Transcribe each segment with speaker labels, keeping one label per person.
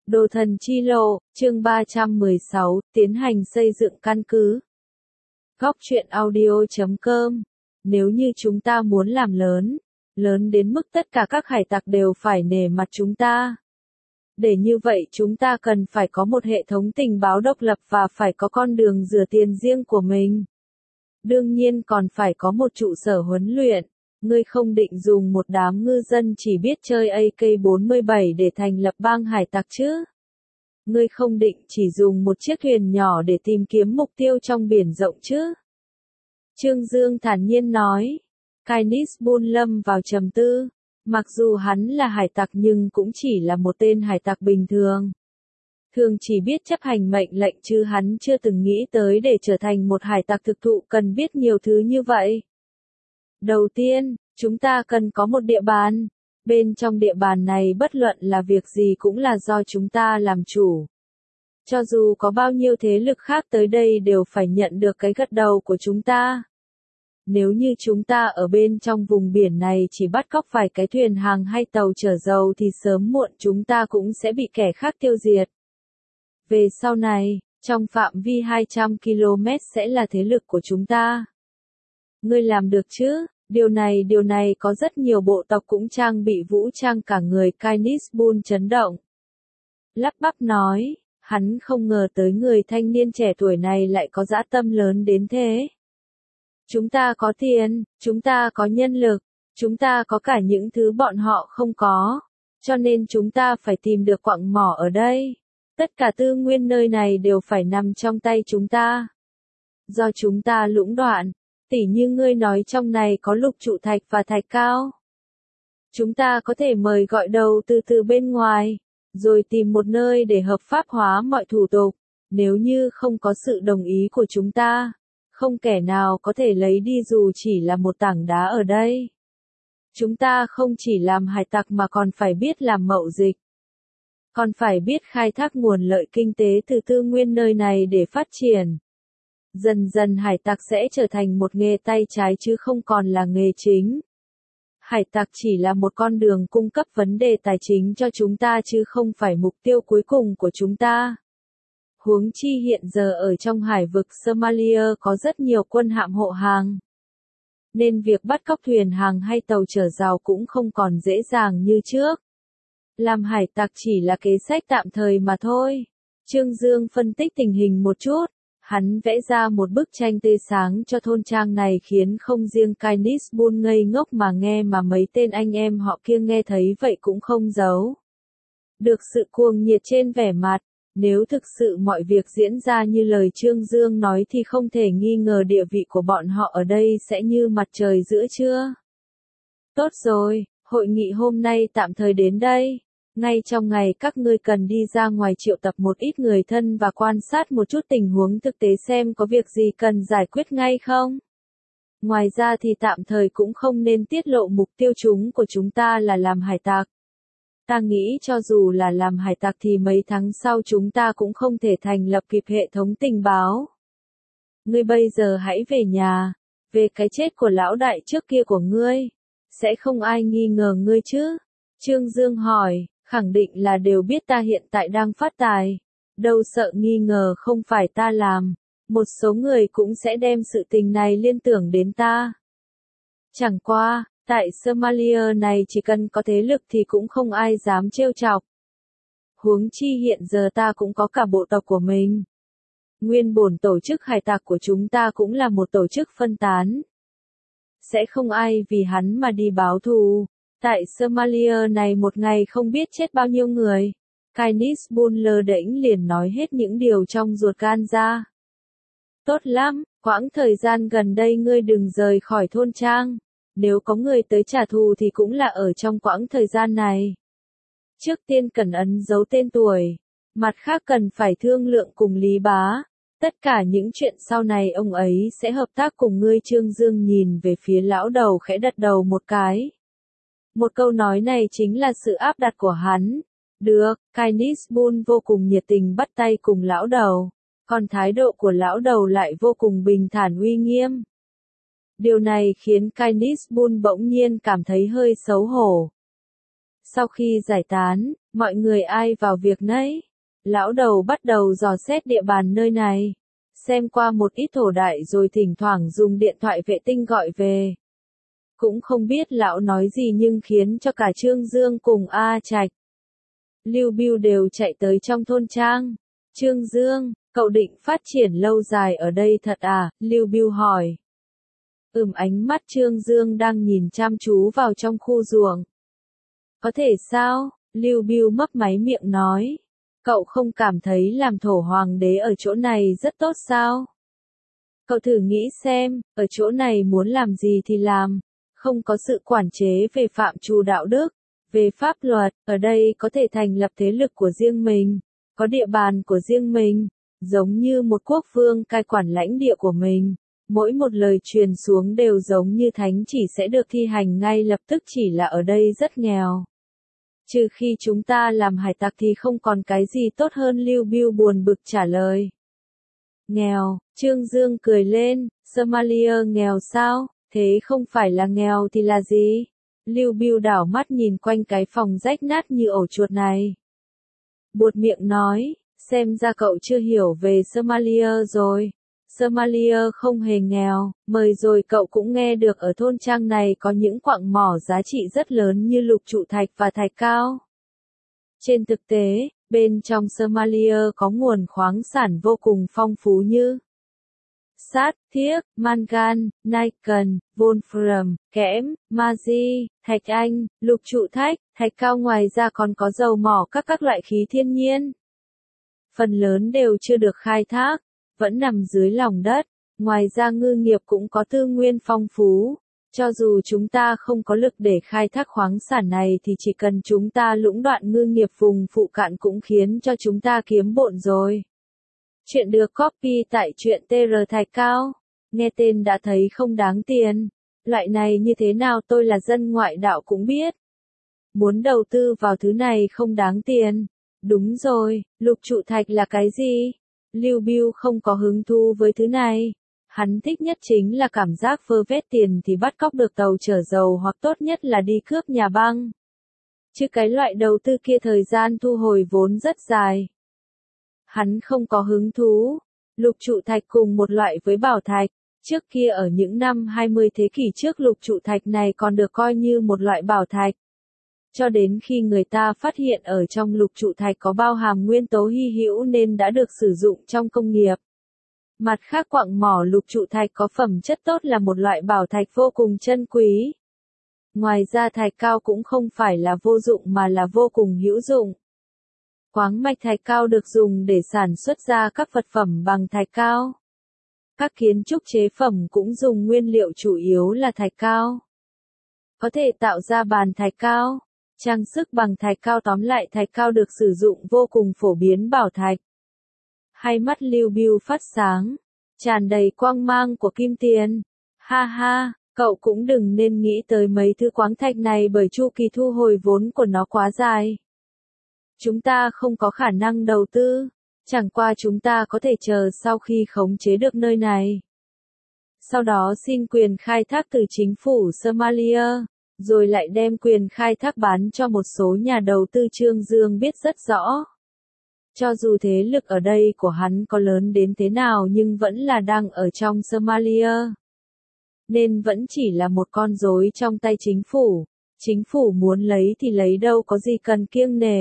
Speaker 1: Đồ thần chi lộ, chương 316, tiến hành xây dựng căn cứ. Góc truyện audio.com. Nếu như chúng ta muốn làm lớn, lớn đến mức tất cả các hải tặc đều phải nể mặt chúng ta. Để như vậy chúng ta cần phải có một hệ thống tình báo độc lập và phải có con đường rửa tiền riêng của mình. Đương nhiên còn phải có một trụ sở huấn luyện. Ngươi không định dùng một đám ngư dân chỉ biết chơi AK-47 để thành lập bang hải tặc chứ? Ngươi không định chỉ dùng một chiếc thuyền nhỏ để tìm kiếm mục tiêu trong biển rộng chứ? Trương Dương thản nhiên nói. Kainis Bull lâm vào trầm tư. Mặc dù hắn là hải tặc nhưng cũng chỉ là một tên hải tặc bình thường. Thường chỉ biết chấp hành mệnh lệnh chứ hắn chưa từng nghĩ tới để trở thành một hải tặc thực thụ cần biết nhiều thứ như vậy. Đầu tiên, chúng ta cần có một địa bàn. Bên trong địa bàn này bất luận là việc gì cũng là do chúng ta làm chủ. Cho dù có bao nhiêu thế lực khác tới đây đều phải nhận được cái gật đầu của chúng ta. Nếu như chúng ta ở bên trong vùng biển này chỉ bắt cóc vài cái thuyền hàng hay tàu chở dầu thì sớm muộn chúng ta cũng sẽ bị kẻ khác tiêu diệt. Về sau này, trong phạm vi 200 km sẽ là thế lực của chúng ta. Ngươi làm được chứ? Điều này có rất nhiều bộ tộc cũng trang bị vũ trang cả người. Kainis Bull chấn động. Lắp bắp nói, hắn không ngờ tới người thanh niên trẻ tuổi này lại có dã tâm lớn đến thế. Chúng ta có tiền, chúng ta có nhân lực, chúng ta có cả những thứ bọn họ không có. Cho nên chúng ta phải tìm được quặng mỏ ở đây. Tất cả tư nguyên nơi này đều phải nằm trong tay chúng ta. Do chúng ta lũng đoạn. Tỉ như ngươi nói trong này có lục trụ thạch và thạch cao. Chúng ta có thể mời gọi đầu tư từ bên ngoài, rồi tìm một nơi để hợp pháp hóa mọi thủ tục. Nếu như không có sự đồng ý của chúng ta, không kẻ nào có thể lấy đi dù chỉ là một tảng đá ở đây. Chúng ta không chỉ làm hải tặc mà còn phải biết làm mậu dịch. Còn phải biết khai thác nguồn lợi kinh tế từ tư nguyên nơi này để phát triển. Dần dần hải tặc sẽ trở thành một nghề tay trái chứ không còn là nghề chính. Hải tặc chỉ là một con đường cung cấp vấn đề tài chính cho chúng ta chứ không phải mục tiêu cuối cùng của chúng ta. Huống chi hiện giờ ở trong hải vực Somalia có rất nhiều quân hạm hộ hàng. Nên việc bắt cóc thuyền hàng hay tàu chở dầu cũng không còn dễ dàng như trước. Làm hải tặc chỉ là kế sách tạm thời mà thôi. Trương Dương phân tích tình hình một chút. Hắn vẽ ra một bức tranh tươi sáng cho thôn trang này khiến không riêng Kainis Bull ngây ngốc mà nghe mà mấy tên anh em họ kia nghe thấy vậy cũng không giấu được sự cuồng nhiệt trên vẻ mặt. Nếu thực sự mọi việc diễn ra như lời Trương Dương nói thì không thể nghi ngờ địa vị của bọn họ ở đây sẽ như mặt trời giữa trưa. Tốt rồi, hội nghị hôm nay tạm thời đến đây. Ngay trong ngày các ngươi cần đi ra ngoài triệu tập một ít người thân và quan sát một chút tình huống thực tế xem có việc gì cần giải quyết ngay không. Ngoài ra thì tạm thời cũng không nên tiết lộ mục tiêu chúng của chúng ta là làm hải tặc. Ta nghĩ cho dù là làm hải tặc thì mấy tháng sau chúng ta cũng không thể thành lập kịp hệ thống tình báo. Ngươi bây giờ hãy về nhà, về cái chết của lão đại trước kia của ngươi. Sẽ không ai nghi ngờ ngươi chứ? Trương Dương hỏi. Khẳng định là đều biết ta hiện tại đang phát tài. Đâu sợ nghi ngờ không phải ta làm. Một số người cũng sẽ đem sự tình này liên tưởng đến ta. Chẳng qua, tại Somalia này chỉ cần có thế lực thì cũng không ai dám trêu chọc. Huống chi hiện giờ ta cũng có cả bộ tộc của mình. Nguyên bổn tổ chức hải tặc của chúng ta cũng là một tổ chức phân tán. Sẽ không ai vì hắn mà đi báo thù. Tại Somalia này một ngày không biết chết bao nhiêu người. Kainis Bull lơ đễnh liền nói hết những điều trong ruột gan ra. Tốt lắm, quãng thời gian gần đây ngươi đừng rời khỏi thôn trang. Nếu có người tới trả thù thì cũng là ở trong quãng thời gian này. Trước tiên cần ấn dấu tên tuổi. Mặt khác cần phải thương lượng cùng Lý Bá. Tất cả những chuyện sau này ông ấy sẽ hợp tác cùng ngươi. Trương Dương nhìn về phía lão đầu khẽ đặt đầu một cái. Một câu nói này chính là sự áp đặt của hắn. Được, Kainis Bull vô cùng nhiệt tình bắt tay cùng lão đầu. Còn thái độ của lão đầu lại vô cùng bình thản uy nghiêm. Điều này khiến Kainis Bull bỗng nhiên cảm thấy hơi xấu hổ. Sau khi giải tán, mọi người ai vào việc nấy. Lão đầu bắt đầu dò xét địa bàn nơi này. Xem qua một ít thổ đại rồi thỉnh thoảng dùng điện thoại vệ tinh gọi về. Cũng không biết lão nói gì nhưng khiến cho cả Trương Dương cùng A Trạch, Lưu Bưu đều chạy tới trong thôn trang. Trương Dương, cậu định phát triển lâu dài ở đây thật à? Lưu Bưu hỏi. Ánh mắt Trương Dương đang nhìn chăm chú vào trong khu ruộng. Có thể sao? Lưu Bưu mấp máy miệng nói. Cậu không cảm thấy làm thổ hoàng đế ở chỗ này rất tốt sao? Cậu thử nghĩ xem, ở chỗ này muốn làm gì thì làm. Không có sự quản chế về phạm trù đạo đức, về pháp luật, ở đây có thể thành lập thế lực của riêng mình, có địa bàn của riêng mình, giống như một quốc vương cai quản lãnh địa của mình. Mỗi một lời truyền xuống đều giống như thánh chỉ sẽ được thi hành ngay lập tức, chỉ là ở đây rất nghèo. Trừ khi chúng ta làm hải tặc thì không còn cái gì tốt hơn, Lưu Bưu buồn bực trả lời. Nghèo, Trương Dương cười lên, Somalia nghèo sao? Thế không phải là nghèo thì là gì? Lưu Bưu đảo mắt nhìn quanh cái phòng rách nát như ổ chuột này. Buột miệng nói, xem ra cậu chưa hiểu về Somalia rồi. Somalia không hề nghèo, mời rồi cậu cũng nghe được ở thôn trang này có những quặng mỏ giá trị rất lớn như lục trụ thạch và thạch cao. Trên thực tế, bên trong Somalia có nguồn khoáng sản vô cùng phong phú như sắt, thiếc, mangan, nickel, wolfram, kẽm, magie, thạch anh, lục trụ thạch, thạch cao, ngoài ra còn có dầu mỏ các loại khí thiên nhiên. Phần lớn đều chưa được khai thác, vẫn nằm dưới lòng đất. Ngoài ra ngư nghiệp cũng có tư nguyên phong phú. Cho dù chúng ta không có lực để khai thác khoáng sản này thì chỉ cần chúng ta lũng đoạn ngư nghiệp vùng phụ cận cũng khiến cho chúng ta kiếm bộn rồi. Chuyện được copy tại truyện TR Thạch Cao. Nghe tên đã thấy không đáng tiền. Loại này như thế nào tôi là dân ngoại đạo cũng biết. Muốn đầu tư vào thứ này không đáng tiền. Đúng rồi, lục trụ thạch là cái gì? Lưu Bưu không có hứng thú với thứ này. Hắn thích nhất chính là cảm giác vơ vét tiền thì bắt cóc được tàu chở dầu, hoặc tốt nhất là đi cướp nhà băng. Chứ cái loại đầu tư kia thời gian thu hồi vốn rất dài. Hắn không có hứng thú. Lục trụ thạch cùng một loại với bảo thạch. Trước kia ở những năm 20 thế kỷ trước, lục trụ thạch này còn được coi như một loại bảo thạch. Cho đến khi người ta phát hiện ở trong lục trụ thạch có bao hàm nguyên tố hy hữu nên đã được sử dụng trong công nghiệp. Mặt khác, quặng mỏ lục trụ thạch có phẩm chất tốt, là một loại bảo thạch vô cùng chân quý. Ngoài ra thạch cao cũng không phải là vô dụng mà là vô cùng hữu dụng. Khoáng mạch thạch cao được dùng để sản xuất ra các vật phẩm bằng thạch cao. Các kiến trúc chế phẩm cũng dùng nguyên liệu chủ yếu là thạch cao. Có thể tạo ra bàn thạch cao, trang sức bằng thạch cao, tóm lại thạch cao được sử dụng vô cùng phổ biến. Bảo thạch. Hai mắt Lưu Bưu phát sáng, tràn đầy quang mang của kim tiền. Ha ha, cậu cũng đừng nên nghĩ tới mấy thứ khoáng thạch này bởi chu kỳ thu hồi vốn của nó quá dài. Chúng ta không có khả năng đầu tư, chẳng qua chúng ta có thể chờ sau khi khống chế được nơi này. Sau đó xin quyền khai thác từ chính phủ Somalia, rồi lại đem quyền khai thác bán cho một số nhà đầu tư. Trương Dương biết rất rõ. Cho dù thế lực ở đây của hắn có lớn đến thế nào nhưng vẫn là đang ở trong Somalia. Nên vẫn chỉ là một con rối trong tay chính phủ. Chính phủ muốn lấy thì lấy, đâu có gì cần kiêng nể.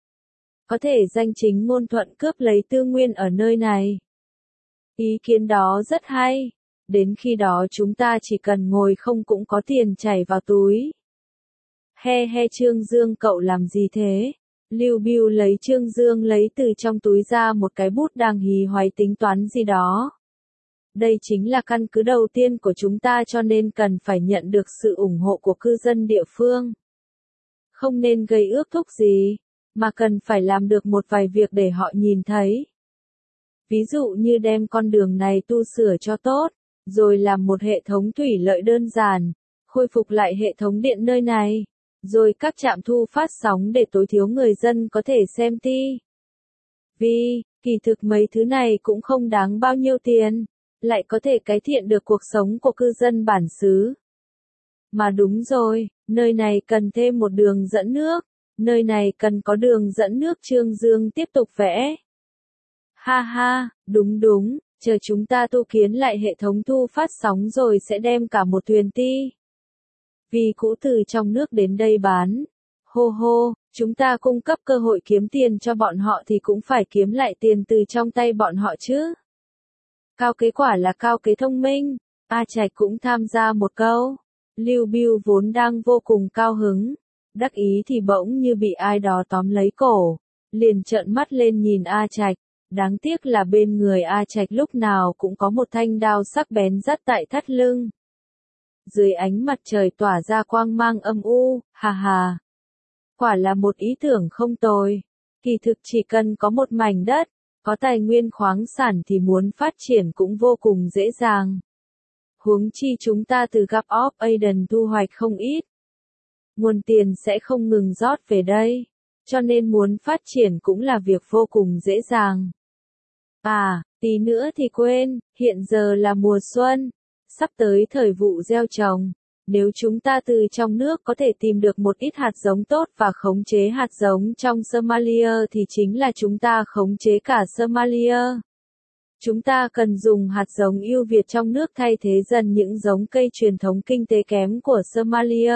Speaker 1: Có thể danh chính ngôn thuận cướp lấy tư nguyên ở nơi này. Ý kiến đó rất hay. Đến khi đó chúng ta chỉ cần ngồi không cũng có tiền chảy vào túi. He he, Trương Dương cậu làm gì thế? Lưu Bưu lấy Trương Dương lấy từ trong túi ra một cái bút, đang hì hoáy tính toán gì đó. Đây chính là căn cứ đầu tiên của chúng ta, cho nên cần phải nhận được sự ủng hộ của cư dân địa phương. Không nên gây ước thúc gì, mà cần phải làm được một vài việc để họ nhìn thấy. Ví dụ như đem con đường này tu sửa cho tốt, rồi làm một hệ thống thủy lợi đơn giản, khôi phục lại hệ thống điện nơi này, rồi các trạm thu phát sóng để tối thiểu người dân có thể xem TV. Kỳ thực mấy thứ này cũng không đáng bao nhiêu tiền, lại có thể cải thiện được cuộc sống của cư dân bản xứ. Mà đúng rồi, nơi này cần thêm một đường dẫn nước. Nơi này cần có đường dẫn nước, Trương Dương tiếp tục vẽ. Ha ha, đúng đúng, chờ chúng ta tu kiến lại hệ thống thu phát sóng rồi sẽ đem cả một thuyền ti vì cũ từ trong nước đến đây bán. Hô hô, chúng ta cung cấp cơ hội kiếm tiền cho bọn họ thì cũng phải kiếm lại tiền từ trong tay bọn họ chứ. Cao kế quả là cao kế thông minh, A Trạch cũng tham gia một câu. Lưu Bưu vốn đang vô cùng cao hứng, đắc ý thì bỗng như bị ai đó tóm lấy cổ, liền trợn mắt lên nhìn A Trạch. Đáng tiếc là bên người A Trạch lúc nào cũng có một thanh đao sắc bén dắt tại thắt lưng. Dưới ánh mặt trời tỏa ra quang mang âm u, hà hà. Quả là một ý tưởng không tồi. Kỳ thực chỉ cần có một mảnh đất, có tài nguyên khoáng sản thì muốn phát triển cũng vô cùng dễ dàng. Huống chi chúng ta từ Gap of Aden thu hoạch không ít. Nguồn tiền sẽ không ngừng rót về đây, cho nên muốn phát triển cũng là việc vô cùng dễ dàng. À, tí nữa thì quên, hiện giờ là mùa xuân, sắp tới thời vụ gieo trồng. Nếu chúng ta từ trong nước có thể tìm được một ít hạt giống tốt và khống chế hạt giống trong Somalia thì chính là chúng ta khống chế cả Somalia. Chúng ta cần dùng hạt giống ưu việt trong nước thay thế dần những giống cây truyền thống kinh tế kém của Somalia.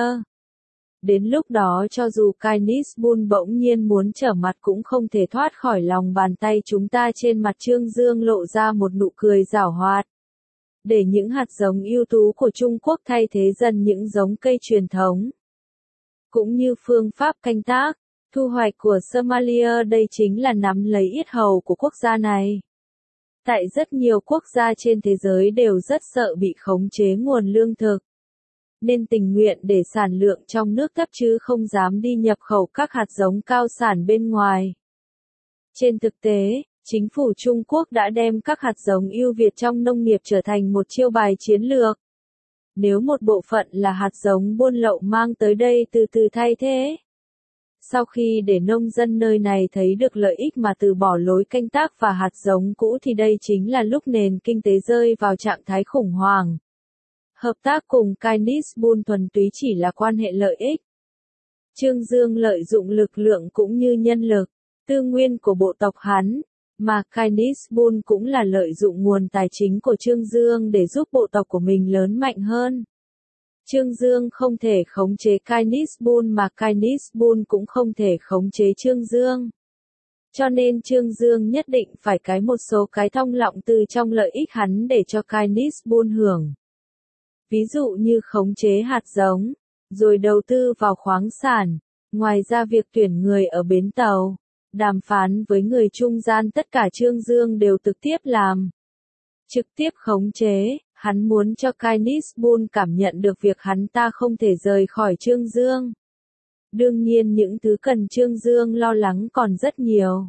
Speaker 1: Đến lúc đó cho dù Kainis Bull bỗng nhiên muốn trở mặt cũng không thể thoát khỏi lòng bàn tay chúng ta. Trên mặt Trương Dương lộ ra một nụ cười giảo hoạt. Để những hạt giống ưu tú của Trung Quốc thay thế dần những giống cây truyền thống. Cũng như phương pháp canh tác, thu hoạch của Somalia đây chính là nắm lấy yết hầu của quốc gia này. Tại rất nhiều quốc gia trên thế giới đều rất sợ bị khống chế nguồn lương thực, nên tình nguyện để sản lượng trong nước thấp chứ không dám đi nhập khẩu các hạt giống cao sản bên ngoài. Trên thực tế, chính phủ Trung Quốc đã đem các hạt giống ưu việt trong nông nghiệp trở thành một chiêu bài chiến lược. Nếu một bộ phận là hạt giống buôn lậu mang tới đây từ từ thay thế. Sau khi để nông dân nơi này thấy được lợi ích mà từ bỏ lối canh tác và hạt giống cũ thì đây chính là lúc nền kinh tế rơi vào trạng thái khủng hoảng. Hợp tác cùng Kainis Bull thuần túy chỉ là quan hệ lợi ích. Trương Dương lợi dụng lực lượng cũng như nhân lực, tư nguyên của bộ tộc hắn, mà Kainis Bull cũng là lợi dụng nguồn tài chính của Trương Dương để giúp bộ tộc của mình lớn mạnh hơn. Trương Dương không thể khống chế Kainis Bull mà Kainis Bull cũng không thể khống chế Trương Dương. Cho nên Trương Dương nhất định phải cái một số cái thong lọng từ trong lợi ích hắn để cho Kainis Bull hưởng. Ví dụ như khống chế hạt giống, rồi đầu tư vào khoáng sản, ngoài ra việc tuyển người ở bến tàu, đàm phán với người trung gian tất cả Trương Dương đều trực tiếp làm. Trực tiếp khống chế, hắn muốn cho Kainis Bull cảm nhận được việc hắn ta không thể rời khỏi Trương Dương. Đương nhiên những thứ cần Trương Dương lo lắng còn rất nhiều.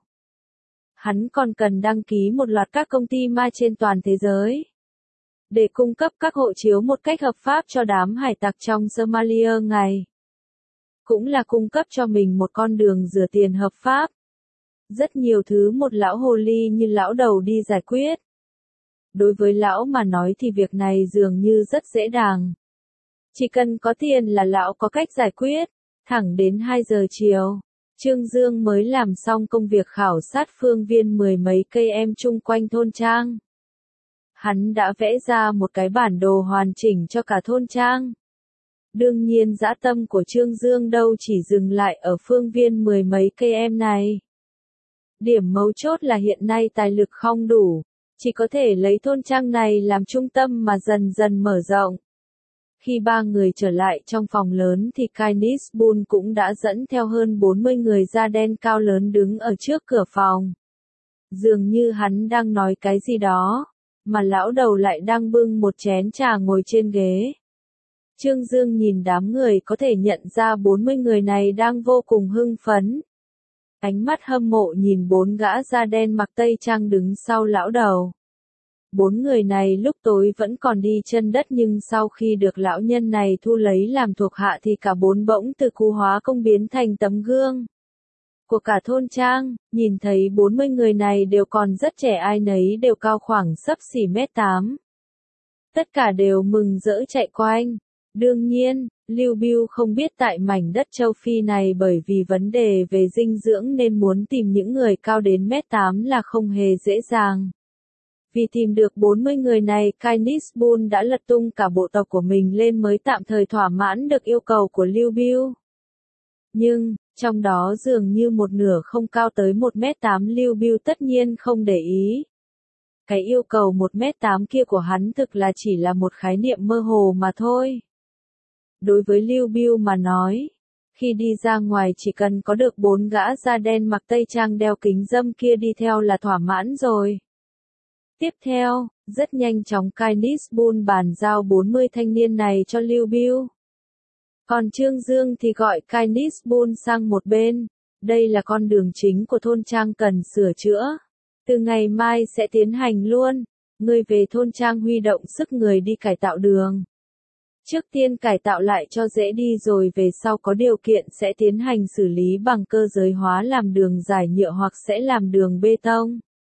Speaker 1: Hắn còn cần đăng ký một loạt các công ty ma trên toàn thế giới, để cung cấp các hộ chiếu một cách hợp pháp cho đám hải tặc trong Somalia ngày. Cũng là cung cấp cho mình một con đường rửa tiền hợp pháp. Rất nhiều thứ một lão hồ ly như lão đầu đi giải quyết. Đối với lão mà nói thì việc này dường như rất dễ dàng. Chỉ cần có tiền là lão có cách giải quyết. Thẳng đến 2 giờ chiều, Trương Dương mới làm xong công việc khảo sát phương viên 10 mấy cây em chung quanh thôn trang. Hắn đã vẽ ra một cái bản đồ hoàn chỉnh cho cả thôn trang. Đương nhiên dã tâm của Trương Dương đâu chỉ dừng lại ở phương viên 10 mấy cây em này. Điểm mấu chốt là hiện nay tài lực không đủ, chỉ có thể lấy thôn trang này làm trung tâm mà dần dần mở rộng. Khi 3 người trở lại trong phòng lớn thì Kainis Bull cũng đã dẫn theo hơn 40 người da đen cao lớn đứng ở trước cửa phòng. Dường như hắn đang nói cái gì đó, mà lão đầu lại đang bưng một chén trà ngồi trên ghế. Trương Dương nhìn đám người có thể nhận ra 40 người này đang vô cùng hưng phấn. Ánh mắt hâm mộ nhìn 4 gã da đen mặc tây trang đứng sau lão đầu. 4 người này lúc tối vẫn còn đi chân đất nhưng sau khi được lão nhân này thu lấy làm thuộc hạ thì cả 4 bỗng từ cú hóa công biến thành tấm gương của cả thôn trang. Nhìn thấy 40 người này đều còn rất trẻ, ai nấy đều cao khoảng xấp xỉ 1m8. Tất cả đều mừng rỡ chạy quanh. Đương nhiên, Lưu Bưu không biết tại mảnh đất châu Phi này bởi vì vấn đề về dinh dưỡng nên muốn tìm những người cao đến mét 8 là không hề dễ dàng. Vì tìm được 40 người này, Kainis Bun đã lật tung cả bộ tộc của mình lên mới tạm thời thỏa mãn được yêu cầu của Lưu Bưu. Nhưng, trong đó dường như một nửa không cao tới 1m8 Lưu Bưu tất nhiên không để ý. Cái yêu cầu 1m8 kia của hắn thực là chỉ là một khái niệm mơ hồ mà thôi. Đối với Lưu Bưu mà nói, khi đi ra ngoài chỉ cần có được 4 gã da đen mặc tây trang đeo kính râm kia đi theo là thỏa mãn rồi. Tiếp theo, rất nhanh chóng Kainis Bun bàn giao 40 thanh niên này cho Lưu Bưu. Còn Trương Dương thì gọi Kainis Bun sang một bên, đây là con đường chính của thôn trang cần sửa chữa. Từ ngày mai sẽ tiến hành luôn, ngươi về thôn trang huy động sức người đi cải tạo đường. Trước tiên cải tạo lại cho dễ đi rồi về sau có điều kiện sẽ tiến hành xử lý bằng cơ giới hóa làm đường giải nhựa hoặc sẽ làm đường bê tông.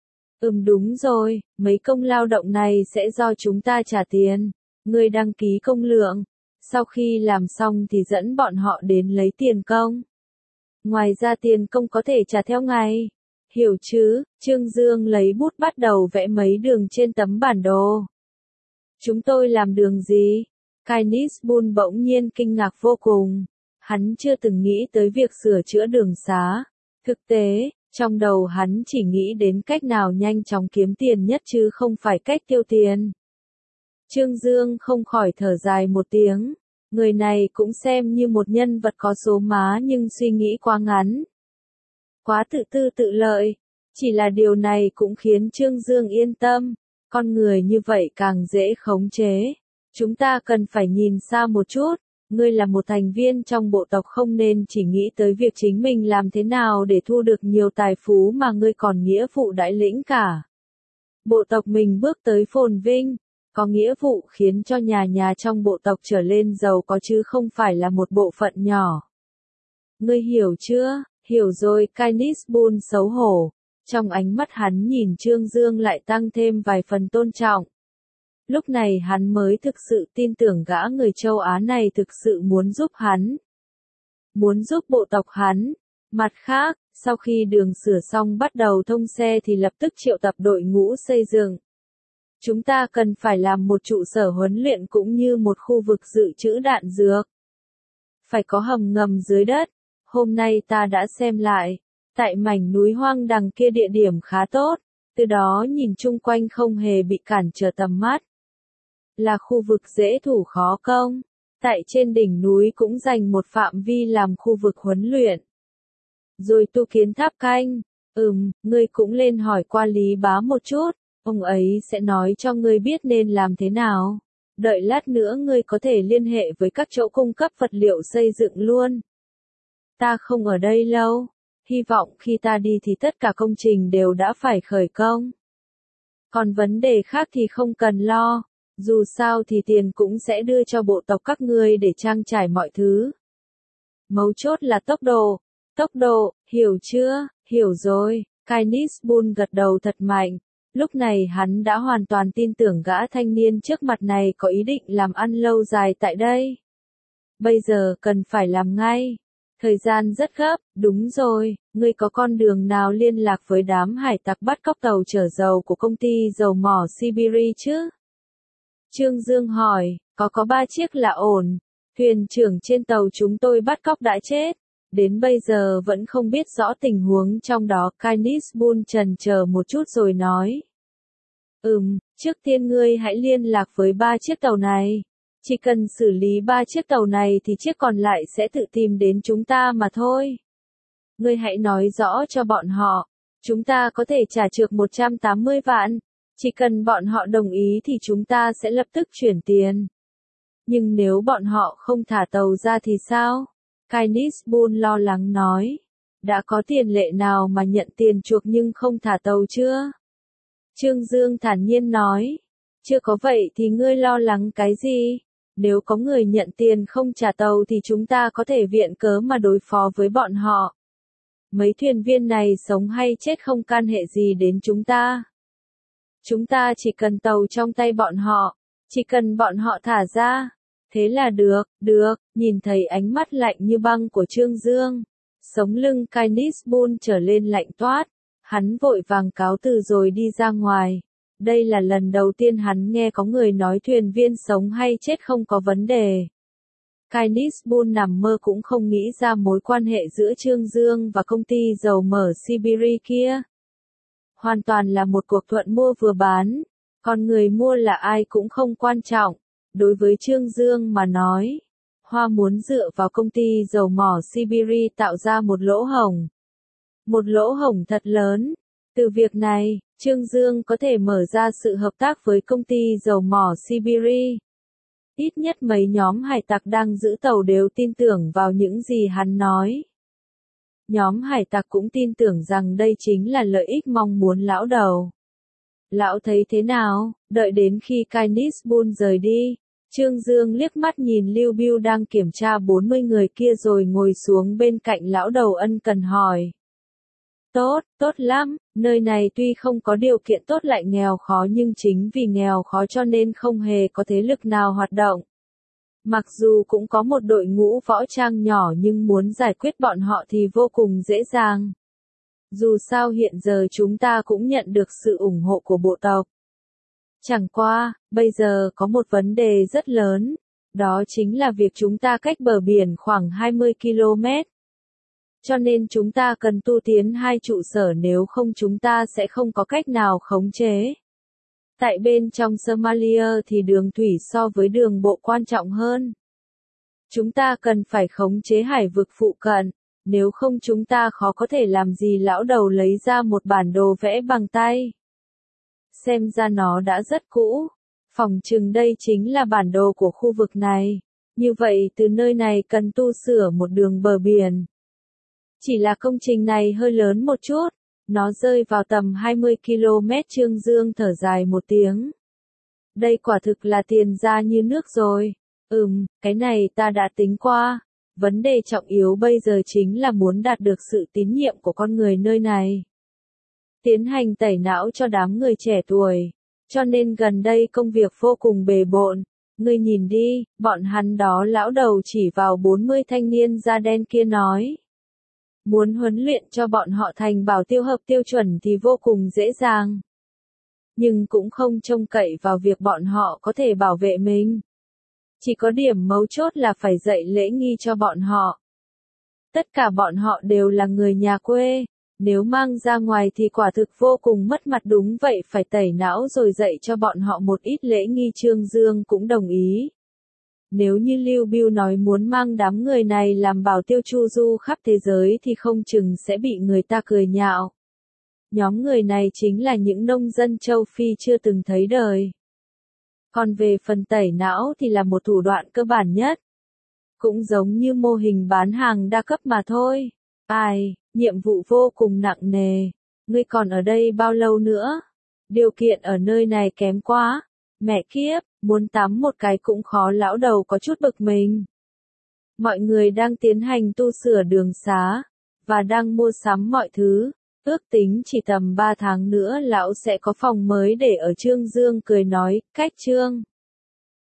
Speaker 1: Đúng rồi, mấy công lao động này sẽ do chúng ta trả tiền. Ngươi đăng ký công lượng. Sau khi làm xong thì dẫn bọn họ đến lấy tiền công. Ngoài ra tiền công có thể trả theo ngày. Hiểu chứ? Trương Dương lấy bút bắt đầu vẽ mấy đường trên tấm bản đồ. Chúng tôi làm đường gì? Kainis Bun bỗng nhiên kinh ngạc vô cùng. Hắn chưa từng nghĩ tới việc sửa chữa đường xá. Thực tế, trong đầu hắn chỉ nghĩ đến cách nào nhanh chóng kiếm tiền nhất chứ không phải cách tiêu tiền. Trương Dương không khỏi thở dài một tiếng. Người này cũng xem như một nhân vật có số má nhưng suy nghĩ quá ngắn. Quá tự tư tự lợi. Chỉ là điều này cũng khiến Trương Dương yên tâm. Con người như vậy càng dễ khống chế. Chúng ta cần phải nhìn xa một chút. Ngươi là một thành viên trong bộ tộc không nên chỉ nghĩ tới việc chính mình làm thế nào để thu được nhiều tài phú mà ngươi còn nghĩa vụ đại lĩnh cả. Bộ tộc mình bước tới phồn vinh, có nghĩa vụ khiến cho nhà trong bộ tộc trở lên giàu có chứ không phải là một bộ phận nhỏ. Ngươi hiểu chưa? Hiểu rồi, Kainis Bun xấu hổ. Trong ánh mắt hắn nhìn Trương Dương lại tăng thêm vài phần tôn trọng. Lúc này hắn mới thực sự tin tưởng gã người châu Á này thực sự muốn giúp hắn. Muốn giúp bộ tộc hắn. Mặt khác, sau khi đường sửa xong bắt đầu thông xe thì lập tức triệu tập đội ngũ xây dựng. Chúng ta cần phải làm một trụ sở huấn luyện cũng như một khu vực dự trữ đạn dược. Phải có hầm ngầm dưới đất. Hôm nay ta đã xem lại. Tại mảnh núi hoang đằng kia địa điểm khá tốt. Từ đó nhìn chung quanh không hề bị cản trở tầm mắt. Là khu vực dễ thủ khó công. Tại trên đỉnh núi cũng dành một phạm vi làm khu vực huấn luyện. Rồi tu kiến tháp canh. Ngươi cũng lên hỏi qua Lý Bá một chút. Ông ấy sẽ nói cho ngươi biết nên làm thế nào. Đợi lát nữa ngươi có thể liên hệ với các chỗ cung cấp vật liệu xây dựng luôn. Ta không ở đây lâu. Hy vọng khi ta đi thì tất cả công trình đều đã phải khởi công. Còn vấn đề khác thì không cần lo. Dù sao thì tiền cũng sẽ đưa cho bộ tộc các ngươi để trang trải mọi thứ. Mấu chốt là tốc độ. Tốc độ, hiểu chưa? Hiểu rồi. Kainis Bun gật đầu thật mạnh. Lúc này hắn đã hoàn toàn tin tưởng gã thanh niên trước mặt này có ý định làm ăn lâu dài tại đây. Bây giờ cần phải làm ngay. Thời gian rất gấp, đúng rồi, ngươi có con đường nào liên lạc với đám hải tặc bắt cóc tàu chở dầu của công ty dầu mỏ Siberia chứ? Trương Dương hỏi, có 3 chiếc là ổn. Thuyền trưởng trên tàu chúng tôi bắt cóc đã chết. Đến bây giờ vẫn không biết rõ tình huống trong đó. Kainis Bun chần chờ một chút rồi nói. Trước tiên ngươi hãy liên lạc với 3 chiếc tàu này. Chỉ cần xử lý 3 chiếc tàu này thì chiếc còn lại sẽ tự tìm đến chúng ta mà thôi. Ngươi hãy nói rõ cho bọn họ. Chúng ta có thể trả cược 180 vạn. Chỉ cần bọn họ đồng ý thì chúng ta sẽ lập tức chuyển tiền. Nhưng nếu bọn họ không thả tàu ra thì sao? Kainis Bun lo lắng nói. Đã có tiền lệ nào mà nhận tiền chuộc nhưng không thả tàu chưa? Trương Dương thản nhiên nói. Chưa có vậy thì ngươi lo lắng cái gì? Nếu có người nhận tiền không trả tàu thì chúng ta có thể viện cớ mà đối phó với bọn họ. Mấy thuyền viên này sống hay chết không can hệ gì đến chúng ta. Chúng ta chỉ cần tàu trong tay bọn họ. Chỉ cần bọn họ thả ra. Thế là được, nhìn thấy ánh mắt lạnh như băng của Trương Dương. Sống lưng Kainis Bull trở lên lạnh toát. Hắn vội vàng cáo từ rồi đi ra ngoài. Đây là lần đầu tiên hắn nghe có người nói thuyền viên sống hay chết không có vấn đề. Kainis Bull nằm mơ cũng không nghĩ ra mối quan hệ giữa Trương Dương và công ty dầu mỏ Sibiri kia. Hoàn toàn là một cuộc thuận mua vừa bán. Còn người mua là ai cũng không quan trọng. Đối với Trương Dương mà nói, Hoa muốn dựa vào công ty dầu mỏ Sibiri tạo ra một lỗ hổng. Một lỗ hổng thật lớn. Từ việc này, Trương Dương có thể mở ra sự hợp tác với công ty dầu mỏ Sibiri. Ít nhất mấy nhóm hải tặc đang giữ tàu đều tin tưởng vào những gì hắn nói. Nhóm hải tặc cũng tin tưởng rằng đây chính là lợi ích mong muốn lão đầu. Lão thấy thế nào? Đợi đến khi Kainis Bull rời đi, Trương Dương liếc mắt nhìn Lưu Bưu đang kiểm tra 40 người kia rồi ngồi xuống bên cạnh lão đầu ân cần hỏi. Tốt lắm, nơi này tuy không có điều kiện tốt lại nghèo khó nhưng chính vì nghèo khó cho nên không hề có thế lực nào hoạt động. Mặc dù cũng có một đội ngũ võ trang nhỏ nhưng muốn giải quyết bọn họ thì vô cùng dễ dàng. Dù sao hiện giờ chúng ta cũng nhận được sự ủng hộ của bộ tộc. Chẳng qua, bây giờ có một vấn đề rất lớn, đó chính là việc chúng ta cách bờ biển khoảng 20 km. Cho nên chúng ta cần tu tiến 2 trụ sở nếu không chúng ta sẽ không có cách nào khống chế. Tại bên trong Somalia thì đường thủy so với đường bộ quan trọng hơn. Chúng ta cần phải khống chế hải vực phụ cận, nếu không chúng ta khó có thể làm gì. Lão đầu lấy ra một bản đồ vẽ bằng tay. Xem ra nó đã rất cũ, phỏng chừng đây chính là bản đồ của khu vực này. Như vậy từ nơi này cần tu sửa một đường bờ biển. Chỉ là công trình này hơi lớn một chút, nó rơi vào tầm 20 km. Trương Dương thở dài một tiếng. Đây quả thực là tiền ra như nước rồi. Cái này ta đã tính qua. Vấn đề trọng yếu bây giờ chính là muốn đạt được sự tín nhiệm của con người nơi này. Tiến hành tẩy não cho đám người trẻ tuổi. Cho nên gần đây công việc vô cùng bề bộn. Ngươi nhìn đi, bọn hắn đó. Lão đầu chỉ vào 40 thanh niên da đen kia nói. Muốn huấn luyện cho bọn họ thành bảo tiêu hợp tiêu chuẩn thì vô cùng dễ dàng. Nhưng cũng không trông cậy vào việc bọn họ có thể bảo vệ mình. Chỉ có điểm mấu chốt là phải dạy lễ nghi cho bọn họ. Tất cả bọn họ đều là người nhà quê. Nếu mang ra ngoài thì quả thực vô cùng mất mặt. Đúng vậy, phải tẩy não rồi dạy cho bọn họ một ít lễ nghi. Trương Dương cũng đồng ý. Nếu như Lưu Bưu nói muốn mang đám người này làm bảo tiêu chu du khắp thế giới thì không chừng sẽ bị người ta cười nhạo. Nhóm người này chính là những nông dân châu Phi chưa từng thấy đời. Còn về phần tẩy não thì là một thủ đoạn cơ bản nhất. Cũng giống như mô hình bán hàng đa cấp mà thôi. Nhiệm vụ vô cùng nặng nề. Ngươi còn ở đây bao lâu nữa? Điều kiện ở nơi này kém quá. Mẹ kiếp, muốn tắm một cái cũng khó. Lão đầu có chút bực mình. Mọi người đang tiến hành tu sửa đường xá, và đang mua sắm mọi thứ. Ước tính chỉ tầm 3 tháng nữa lão sẽ có phòng mới để ở. Trương Dương cười nói, cách Trương